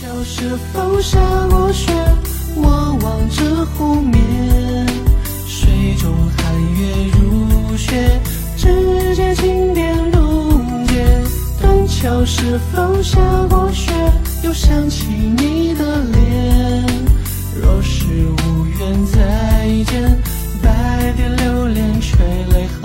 桥是否下过雪？我望着湖面，水中寒月如雪，指尖轻点路肩。断桥是否下过雪？又想起你的脸。若是无缘再见，百点流连垂泪